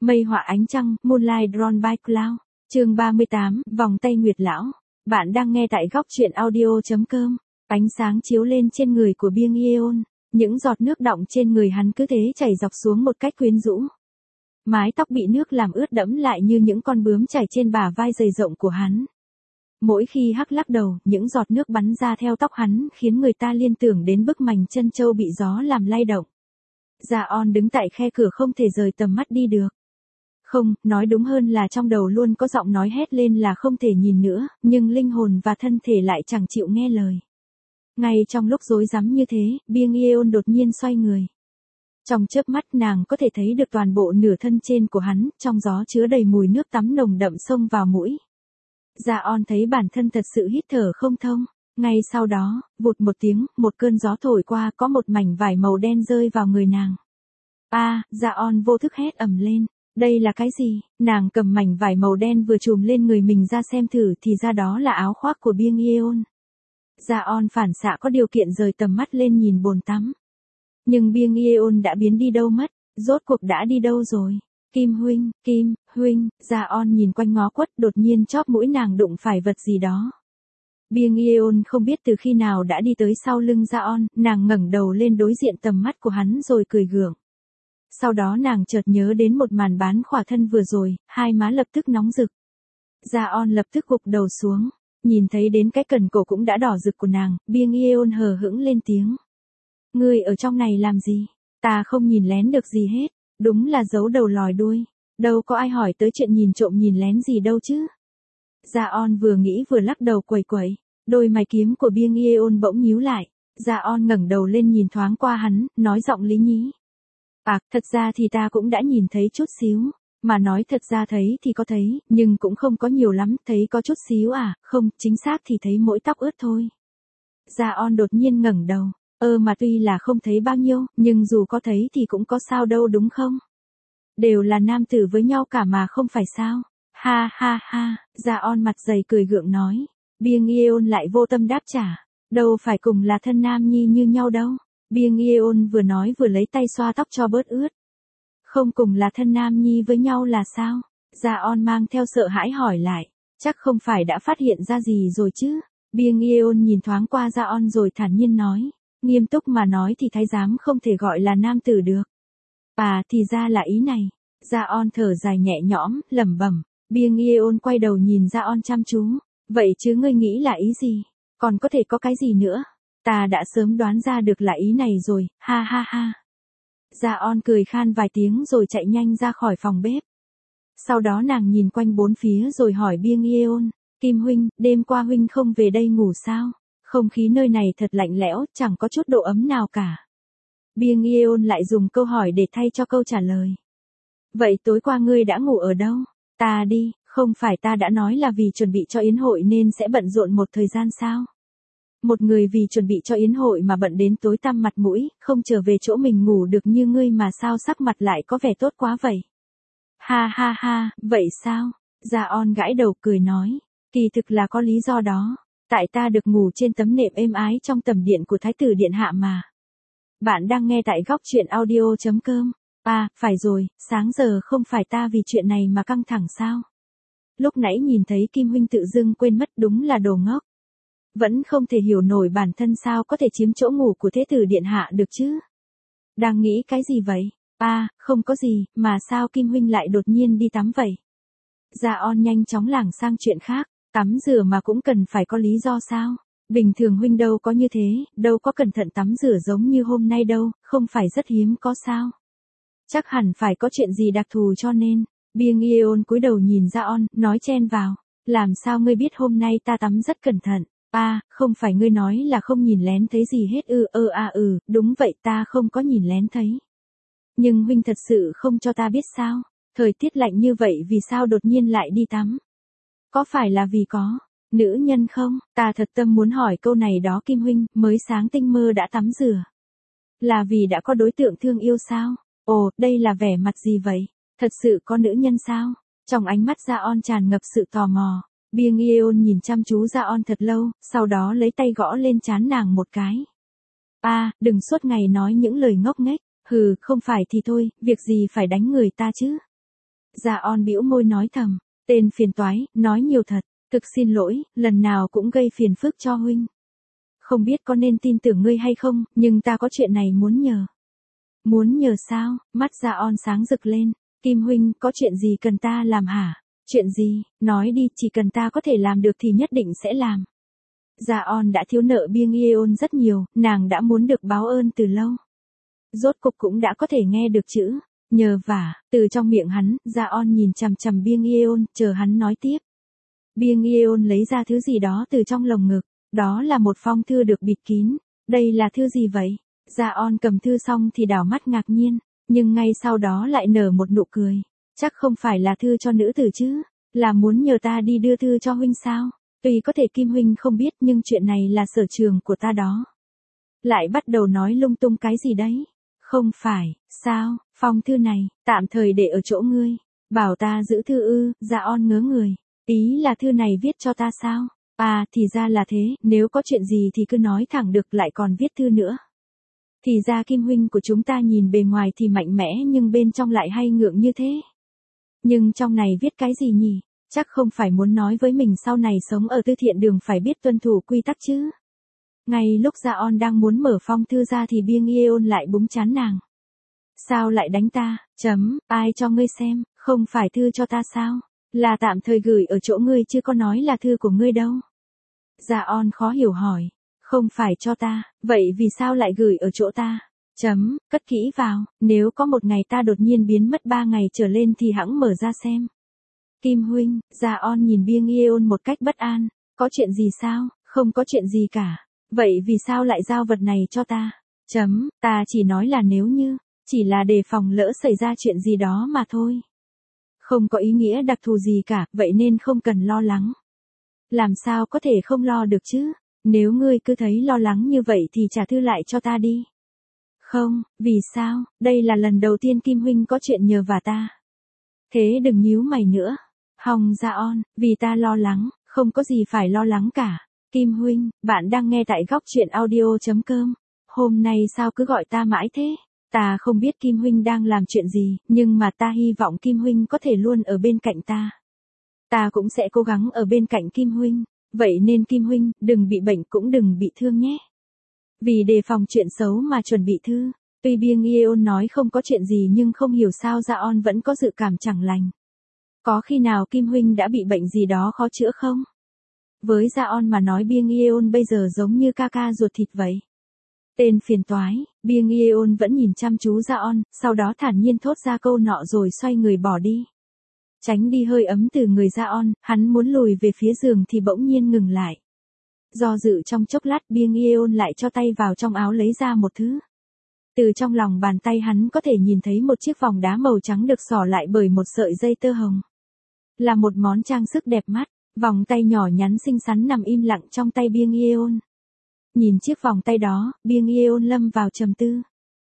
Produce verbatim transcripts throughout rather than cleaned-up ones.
Mây họa ánh trăng, Moonlight Drawn by Cloud. Chương ba mươi tám, vòng tay Nguyệt lão. Bạn đang nghe tại góc truyện audio chấm com. Ánh sáng chiếu lên trên người của Byung Yeon, những giọt nước đọng trên người hắn cứ thế chảy dọc xuống một cách quyến rũ. Mái tóc bị nước làm ướt đẫm lại như những con bướm chảy trên bả vai dày rộng của hắn. Mỗi khi hắc lắc đầu, những giọt nước bắn ra theo tóc hắn khiến người ta liên tưởng đến bức mành chân châu bị gió làm lay động. Ja-on đứng tại khe cửa không thể rời tầm mắt đi được. Không, nói đúng hơn là trong đầu luôn có giọng nói hét lên là không thể nhìn nữa, nhưng linh hồn và thân thể lại chẳng chịu nghe lời. Ngay trong lúc rối rắm như thế, Byung Yeon đột nhiên xoay người. Trong chớp mắt nàng có thể thấy được toàn bộ nửa thân trên của hắn, trong gió chứa đầy mùi nước tắm nồng đậm xông vào mũi. Ja-on thấy bản thân thật sự hít thở không thông. Ngay sau đó, vụt một tiếng, một cơn gió thổi qua có một mảnh vải màu đen rơi vào người nàng. A, à, Ja-on vô thức hét ầm lên. Đây là cái gì? Nàng cầm mảnh vải màu đen vừa trùm lên người mình ra xem thử thì ra đó là áo khoác của Byung Yeon. Ja-on phản xạ có điều kiện rời tầm mắt lên nhìn bồn tắm. Nhưng Byung Yeon đã biến đi đâu mất? Rốt cuộc đã đi đâu rồi? Kim huynh, Kim, huynh, Ja-on nhìn quanh ngó quất, đột nhiên chóp mũi nàng đụng phải vật gì đó. Byung Yeon không biết từ khi nào đã đi tới sau lưng Ja-on, nàng ngẩng đầu lên đối diện tầm mắt của hắn rồi cười gượng. Sau đó nàng chợt nhớ đến một màn bán khỏa thân vừa rồi, hai má lập tức nóng rực. Ja-on lập tức gục đầu xuống, nhìn thấy đến cái cần cổ cũng đã đỏ rực của nàng, Byung Yeon hờ hững lên tiếng. Ngươi ở trong này làm gì? Ta không nhìn lén được gì hết, đúng là giấu đầu lòi đuôi, đâu có ai hỏi tới chuyện nhìn trộm nhìn lén gì đâu chứ. Ja-on vừa nghĩ vừa lắc đầu quẩy quẩy, đôi mày kiếm của Byung Yeon bỗng nhíu lại. Ja-on ngẩng đầu lên nhìn thoáng qua hắn, nói giọng lý nhí. À, thật ra thì ta cũng đã nhìn thấy chút xíu, mà nói thật ra thấy thì có thấy, nhưng cũng không có nhiều lắm, thấy có chút xíu à, không, chính xác thì thấy mỗi tóc ướt thôi. Ja-on đột nhiên ngẩng đầu, ơ mà tuy là không thấy bao nhiêu, nhưng dù có thấy thì cũng có sao đâu đúng không? Đều là nam tử với nhau cả mà không phải sao? Ha ha ha, Ja-on mặt dày cười gượng nói. Byung Yeon lại vô tâm đáp trả, đâu phải cùng là thân nam nhi như nhau đâu. Byung Yeon vừa nói vừa lấy tay xoa tóc cho bớt ướt. Không cùng là thân nam nhi với nhau là sao? Ja-on mang theo sợ hãi hỏi lại, chắc không phải đã phát hiện ra gì rồi chứ? Byung Yeon nhìn thoáng qua Ja-on rồi thản nhiên nói, nghiêm túc mà nói thì thái giám không thể gọi là nam tử được. À thì ra là ý này. Ja-on thở dài nhẹ nhõm, lẩm bẩm. Byung Yeon quay đầu nhìn Ja-on chăm chú, vậy chứ ngươi nghĩ là ý gì? Còn có thể có cái gì nữa? Ta đã sớm đoán ra được là ý này rồi, ha ha ha. Ja-on cười khan vài tiếng rồi chạy nhanh ra khỏi phòng bếp. Sau đó nàng nhìn quanh bốn phía rồi hỏi Byung Yeon, Kim huynh, đêm qua huynh không về đây ngủ sao? Không khí nơi này thật lạnh lẽo, chẳng có chút độ ấm nào cả. Byung Yeon lại dùng câu hỏi để thay cho câu trả lời. Vậy tối qua ngươi đã ngủ ở đâu? Ta đi, không phải ta đã nói là vì chuẩn bị cho yến hội nên sẽ bận rộn một thời gian sao? Một người vì chuẩn bị cho yến hội mà bận đến tối tăm mặt mũi, không trở về chỗ mình ngủ được như ngươi mà sao sắc mặt lại có vẻ tốt quá vậy? Ha ha ha, vậy sao? Ja-on gãi đầu cười nói, kỳ thực là có lý do đó, tại ta được ngủ trên tấm nệm êm ái trong tầm điện của Thái tử điện hạ mà. Bạn đang nghe tại góc truyện audio chấm com. À, phải rồi, sáng giờ không phải ta vì chuyện này mà căng thẳng sao? Lúc nãy nhìn thấy Kim huynh tự dưng quên mất đúng là đồ ngốc. Vẫn không thể hiểu nổi bản thân sao có thể chiếm chỗ ngủ của Thế tử điện hạ được chứ? Đang nghĩ cái gì vậy? À, không có gì, mà sao Kim huynh lại đột nhiên đi tắm vậy? Ja-on nhanh chóng lảng sang chuyện khác, tắm rửa mà cũng cần phải có lý do sao? Bình thường huynh đâu có như thế, đâu có cẩn thận tắm rửa giống như hôm nay đâu, không phải rất hiếm có sao? Chắc hẳn phải có chuyện gì đặc thù cho nên. Byung Yeon cúi đầu nhìn Ja-on, nói chen vào, làm sao ngươi biết hôm nay ta tắm rất cẩn thận? À, không phải ngươi nói là không nhìn lén thấy gì hết ư? Ơ à ừ, đúng vậy ta không có nhìn lén thấy. Nhưng huynh thật sự không cho ta biết sao? Thời tiết lạnh như vậy vì sao đột nhiên lại đi tắm? Có phải là vì có nữ nhân không? Ta thật tâm muốn hỏi câu này đó Kim huynh, mới sáng tinh mơ đã tắm rửa. Là vì đã có đối tượng thương yêu sao? Ồ, đây là vẻ mặt gì vậy? Thật sự có nữ nhân sao? Trong ánh mắt Ja-on tràn ngập sự tò mò. Byung Yeon nhìn chăm chú Ja-on thật lâu, sau đó lấy tay gõ lên trán nàng một cái. À, đừng suốt ngày nói những lời ngốc nghếch, hừ, không phải thì thôi, việc gì phải đánh người ta chứ? Dạ on bĩu môi nói thầm, tên phiền toái, nói nhiều thật, thực xin lỗi, lần nào cũng gây phiền phức cho huynh. Không biết có nên tin tưởng ngươi hay không, nhưng ta có chuyện này muốn nhờ. Muốn nhờ sao? Mắt Dạ on sáng rực lên, Kim huynh, có chuyện gì cần ta làm hả? Chuyện gì? Nói đi, chỉ cần ta có thể làm được thì nhất định sẽ làm. Dạ on đã thiếu nợ Biêng Yeon rất nhiều, nàng đã muốn được báo ơn từ lâu. Rốt cục cũng đã có thể nghe được chữ nhờ vả từ trong miệng hắn. Dạ on nhìn chằm chằm Biêng Yeon, chờ hắn nói tiếp. Biêng Yeon lấy ra thứ gì đó từ trong lồng ngực, đó là một phong thư được bịt kín. Đây là thư gì vậy? Dạ on cầm thư xong thì đảo mắt ngạc nhiên, nhưng ngay sau đó lại nở một nụ cười. Chắc không phải là thư cho nữ tử chứ, là muốn nhờ ta đi đưa thư cho huynh sao? Tuy có thể Kim huynh không biết nhưng chuyện này là sở trường của ta đó. Lại bắt đầu nói lung tung cái gì đấy? Không phải, sao, phong thư này, tạm thời để ở chỗ ngươi. Bảo ta giữ thư ư? Dạ on ngớ người. Ý là thư này viết cho ta sao? À, thì ra là thế, nếu có chuyện gì thì cứ nói thẳng được, lại còn viết thư nữa. Thì ra Kim huynh của chúng ta nhìn bề ngoài thì mạnh mẽ nhưng bên trong lại hay ngượng như thế. Nhưng trong này viết cái gì nhỉ? Chắc không phải muốn nói với mình sau này sống ở tư thiện đường phải biết tuân thủ quy tắc chứ. Ngay lúc Dạ on đang muốn mở phong thư ra thì Biêng Yeon lại búng trán nàng. Sao lại đánh ta? Chấm, ai cho ngươi xem, không phải thư cho ta sao? Là tạm thời gửi ở chỗ ngươi chứ có nói là thư của ngươi đâu. Dạ on khó hiểu hỏi. Không phải cho ta, vậy vì sao lại gửi ở chỗ ta? Chấm, cất kỹ vào, nếu có một ngày ta đột nhiên biến mất ba ngày trở lên thì hẵng mở ra xem. Kim huynh, Dạ on nhìn Biêng Yeon một cách bất an, có chuyện gì sao? Không có chuyện gì cả, vậy vì sao lại giao vật này cho ta? Chấm, ta chỉ nói là nếu như, chỉ là đề phòng lỡ xảy ra chuyện gì đó mà thôi. Không có ý nghĩa đặc thù gì cả, vậy nên không cần lo lắng. Làm sao có thể không lo được chứ? Nếu ngươi cứ thấy lo lắng như vậy thì trả thư lại cho ta đi. Không, vì sao? Đây là lần đầu tiên Kim huynh có chuyện nhờ vả ta. Thế đừng nhíu mày nữa. Hồng Dạ on, vì ta lo lắng, không có gì phải lo lắng cả. Kim huynh, bạn đang nghe tại góc truyện audio.com. Hôm nay sao cứ gọi ta mãi thế? Ta không biết Kim huynh đang làm chuyện gì, nhưng mà ta hy vọng Kim huynh có thể luôn ở bên cạnh ta. Ta cũng sẽ cố gắng ở bên cạnh Kim huynh. Vậy nên Kim huynh, đừng bị bệnh cũng đừng bị thương nhé. Vì đề phòng chuyện xấu mà chuẩn bị thư. Tuy Biêng Yeon nói không có chuyện gì nhưng không hiểu sao Dạ on vẫn có dự cảm chẳng lành. Có khi nào Kim huynh đã bị bệnh gì đó khó chữa không? Với Dạ on mà nói Biêng Yeon bây giờ giống như ca ca ruột thịt vậy. Tên phiền toái, Biêng Yeon vẫn nhìn chăm chú Dạ on, sau đó thản nhiên thốt ra câu nọ rồi xoay người bỏ đi. Tránh đi hơi ấm từ người Dạ on, hắn muốn lùi về phía giường thì bỗng nhiên ngừng lại. Do dự trong chốc lát Biêng Yeon lại cho tay vào trong áo lấy ra một thứ. Từ trong lòng bàn tay hắn có thể nhìn thấy một chiếc vòng đá màu trắng được xỏ lại bởi một sợi dây tơ hồng. Là một món trang sức đẹp mắt, vòng tay nhỏ nhắn xinh xắn nằm im lặng trong tay Biêng Yeon. Nhìn chiếc vòng tay đó, Biêng Yeon lâm vào trầm tư.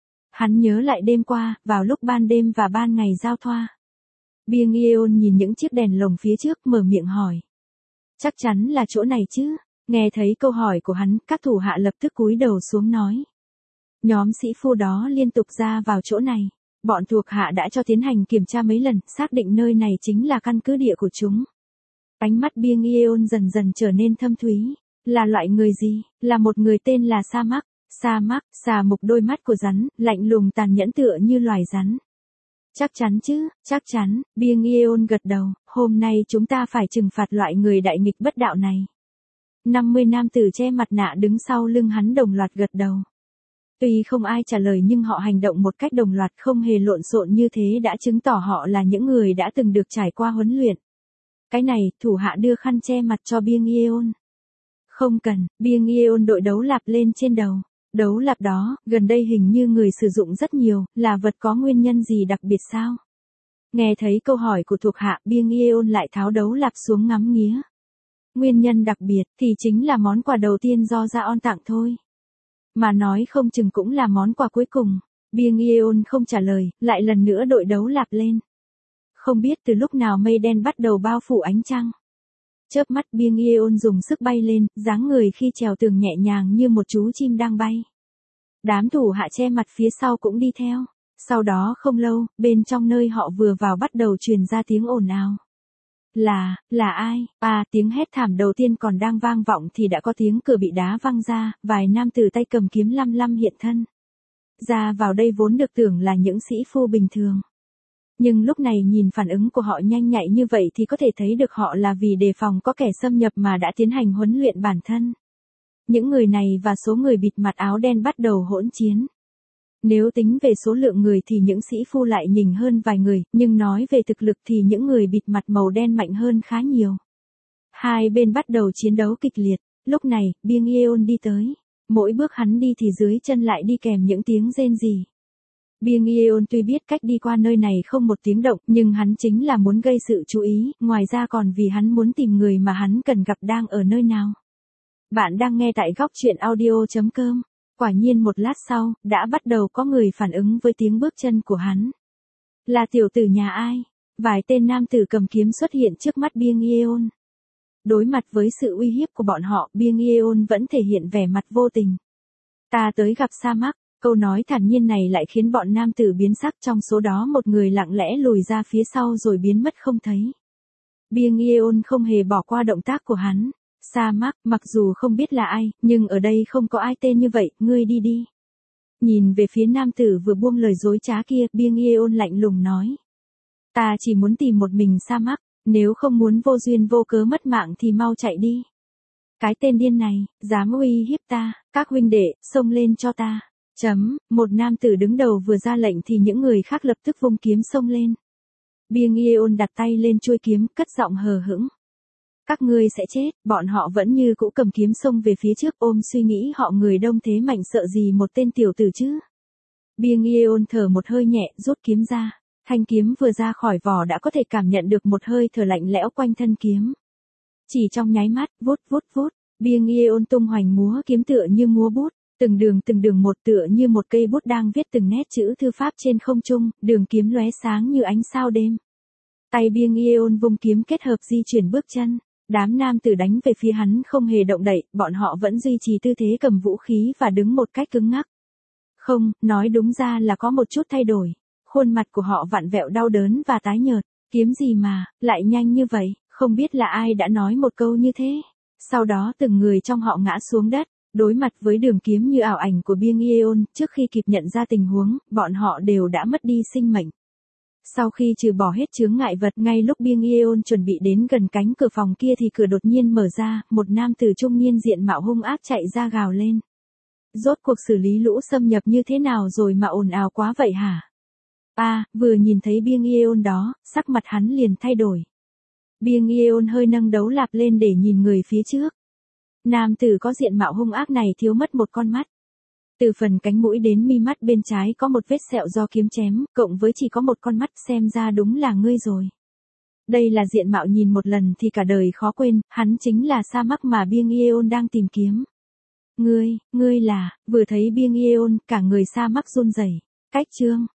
Hắn nhớ lại đêm qua, vào lúc ban đêm và ban ngày giao thoa. Biêng Yeon nhìn những chiếc đèn lồng phía trước mở miệng hỏi. Chắc chắn là chỗ này chứ? Nghe thấy câu hỏi của hắn, các thủ hạ lập tức cúi đầu xuống nói. Nhóm sĩ phu đó liên tục ra vào chỗ này. Bọn thuộc hạ đã cho tiến hành kiểm tra mấy lần, xác định nơi này chính là căn cứ địa của chúng. Ánh mắt Biêng Yeon dần dần trở nên thâm thúy. Là loại người gì? Là một người tên là Sa Mắc. Sa Mắc, xà mục đôi mắt của rắn, lạnh lùng tàn nhẫn tựa như loài rắn. Chắc chắn chứ, chắc chắn, Biêng Yeon gật đầu, hôm nay chúng ta phải trừng phạt loại người đại nghịch bất đạo này. năm mươi nam tử che mặt nạ đứng sau lưng hắn đồng loạt gật đầu. Tuy không ai trả lời nhưng họ hành động một cách đồng loạt không hề lộn xộn như thế đã chứng tỏ họ là những người đã từng được trải qua huấn luyện. Cái này, thủ hạ đưa khăn che mặt cho Biêng Yeon. Không cần, Biêng Yeon đội đấu lạp lên trên đầu. Đấu lạp đó, gần đây hình như người sử dụng rất nhiều, là vật có nguyên nhân gì đặc biệt sao? Nghe thấy câu hỏi của thuộc hạ, Biêng Yeon lại tháo đấu lạp xuống ngắm nghía. Nguyên nhân đặc biệt thì chính là món quà đầu tiên do Dạ on tặng thôi. Mà nói không chừng cũng là món quà cuối cùng. Biêng Yeon không trả lời, lại lần nữa đội đấu lạp lên. Không biết từ lúc nào mây đen bắt đầu bao phủ ánh trăng. Chớp mắt Biêng Yeon dùng sức bay lên, dáng người khi trèo tường nhẹ nhàng như một chú chim đang bay. Đám thủ hạ che mặt phía sau cũng đi theo. Sau đó không lâu, bên trong nơi họ vừa vào bắt đầu truyền ra tiếng ồn ào. Là, là ai? À, tiếng hét thảm đầu tiên còn đang vang vọng thì đã có tiếng cửa bị đá văng ra, vài nam tử tay cầm kiếm lăm lăm hiện thân. Ra vào đây vốn được tưởng là những sĩ phu bình thường. Nhưng lúc này nhìn phản ứng của họ nhanh nhạy như vậy thì có thể thấy được họ là vì đề phòng có kẻ xâm nhập mà đã tiến hành huấn luyện bản thân. Những người này và số người bịt mặt áo đen bắt đầu hỗn chiến. Nếu tính về số lượng người thì những sĩ phu lại nhỉnh hơn vài người, nhưng nói về thực lực thì những người bịt mặt màu đen mạnh hơn khá nhiều. Hai bên bắt đầu chiến đấu kịch liệt, lúc này, Byung Yeon đi tới. Mỗi bước hắn đi thì dưới chân lại đi kèm những tiếng rên rỉ. Byung Yeon tuy biết cách đi qua nơi này không một tiếng động, nhưng hắn chính là muốn gây sự chú ý, ngoài ra còn vì hắn muốn tìm người mà hắn cần gặp đang ở nơi nào. Bạn đang nghe tại góc truyện audio chấm com. Quả nhiên một lát sau, đã bắt đầu có người phản ứng với tiếng bước chân của hắn. Là tiểu tử nhà ai? Vài tên nam tử cầm kiếm xuất hiện trước mắt Byung Yeon. Đối mặt với sự uy hiếp của bọn họ, Byung Yeon vẫn thể hiện vẻ mặt vô tình. Ta tới gặp Sa Mắc, câu nói thản nhiên này lại khiến bọn nam tử biến sắc, trong số đó một người lặng lẽ lùi ra phía sau rồi biến mất không thấy. Byung Yeon không hề bỏ qua động tác của hắn. Sa Mắc, mặc dù không biết là ai, nhưng ở đây không có ai tên như vậy, ngươi đi đi. Nhìn về phía nam tử vừa buông lời dối trá kia, Byung Yeon lạnh lùng nói. Ta chỉ muốn tìm một mình Sa Mắc, nếu không muốn vô duyên vô cớ mất mạng thì mau chạy đi. Cái tên điên này, dám uy hiếp ta, các huynh đệ, xông lên cho ta. Chấm, một nam tử đứng đầu vừa ra lệnh thì những người khác lập tức vung kiếm xông lên. Byung Yeon đặt tay lên chuôi kiếm, cất giọng hờ hững. Các ngươi sẽ chết, bọn họ vẫn như cũ cầm kiếm xông về phía trước ôm suy nghĩ họ người đông thế mạnh sợ gì một tên tiểu tử chứ. Byung Yeon thở một hơi nhẹ, rút kiếm ra. Thanh kiếm vừa ra khỏi vỏ đã có thể cảm nhận được một hơi thở lạnh lẽo quanh thân kiếm. Chỉ trong nháy mắt, vút vút vút, Byung Yeon tung hoành múa kiếm tựa như múa bút, từng đường từng đường một tựa như một cây bút đang viết từng nét chữ thư pháp trên không trung, đường kiếm lóe sáng như ánh sao đêm. Tay Byung Yeon vung kiếm kết hợp di chuyển bước chân. Đám nam tử đánh về phía hắn không hề động đậy, bọn họ vẫn duy trì tư thế cầm vũ khí và đứng một cách cứng ngắc. Không, nói đúng ra là có một chút thay đổi. Khuôn mặt của họ vặn vẹo đau đớn và tái nhợt. Kiếm gì mà, lại nhanh như vậy, không biết là ai đã nói một câu như thế. Sau đó từng người trong họ ngã xuống đất, đối mặt với đường kiếm như ảo ảnh của Byung Yeon, trước khi kịp nhận ra tình huống, bọn họ đều đã mất đi sinh mệnh. Sau khi trừ bỏ hết chướng ngại vật, ngay lúc Byung Yeon chuẩn bị đến gần cánh cửa phòng kia thì cửa đột nhiên mở ra, một nam tử trung niên diện mạo hung ác chạy ra gào lên. Rốt cuộc xử lý lũ xâm nhập như thế nào rồi mà ồn ào quá vậy hả? À, vừa nhìn thấy Byung Yeon đó, sắc mặt hắn liền thay đổi. Byung Yeon hơi nâng đấu lạp lên để nhìn người phía trước. Nam tử có diện mạo hung ác này thiếu mất một con mắt. Từ phần cánh mũi đến mi mắt bên trái có một vết sẹo do kiếm chém, cộng với chỉ có một con mắt, xem ra đúng là ngươi rồi. Đây là diện mạo nhìn một lần thì cả đời khó quên, hắn chính là Sa Mắc mà Byung Yeon đang tìm kiếm. Ngươi, ngươi là, vừa thấy Byung Yeon, cả người Sa Mắc run rẩy. Cách chương